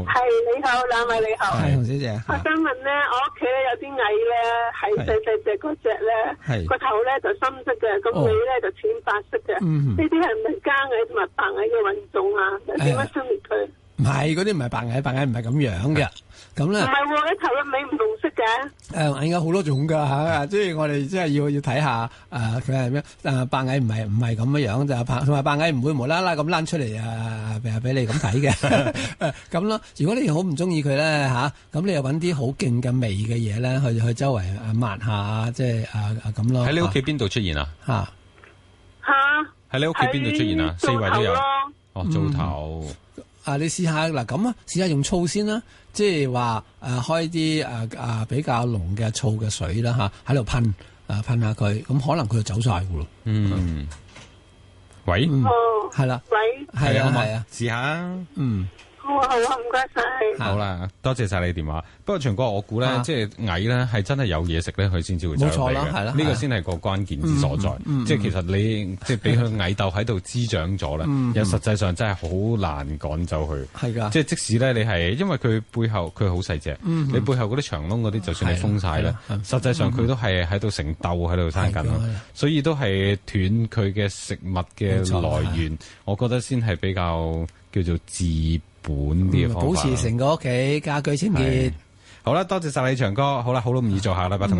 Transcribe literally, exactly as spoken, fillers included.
係你好，兩位你好。 係洪小姐。 我想問咧，我屋企咧有啲蟻咧，係細細隻嗰隻咧，個頭咧就深色嘅，咁尾咧就淺白色嘅。呢啲係咪家蟻同埋白蟻嘅混種啊？點樣分別佢？ 唔係，嗰啲唔係白蟻，白蟻唔係咁樣嘅。咁咧， 唔係喎，你頭嘅尾唔同色嘅。 誒，蟻有好多種㗎嚇，即係我哋即係要要睇下誒佢係咩？誒白蟻唔係唔係咁樣樣就白，同埋白蟻唔會無啦啦咁躝出嚟啊，俾俾你咁睇嘅。誒咁咯，如果你好唔中意佢咧嚇，咁你又揾啲好勁嘅味嘅嘢咧，去去周圍誒抹下，即係啊啊咁咯。 喺你屋企邊度出現啊？ 嚇嚇！ 喺你屋企邊度出現啊？四圍都有。哦，灶頭。 啊！你試下嗱咁啊，試下用醋先啦，即係話誒開啲誒誒比較濃嘅醋嘅水啦嚇，喺度噴誒噴下佢，咁可能佢就走晒㗎咯。 嗯，喂， 哦， 係啦， 喂， 係啊係啊， 試下嗯。 好啊好啊，唔該晒。 好啦，多謝晒你電話。不過長哥，我估咧，即係蟻咧係真係有嘢食咧，佢先至會走入嚟嘅。呢個先係個關鍵之所在。即係其實你即係俾佢蟻竇喺度滋長咗咧，又實際上真係好難趕走佢。 係㗎。即係即使咧，你係因為佢背後佢好細隻，你背後嗰啲長窿嗰啲，就算你封晒咧，實際上佢都係喺度成竇喺度生緊咯。所以都係斷佢嘅食物嘅來源，我覺得先係比較叫做治本啲嘅方法， 保持成個屋企家居清潔。 好啦，多謝晒你長哥。好啦，好啦，唔易做下啦，拜。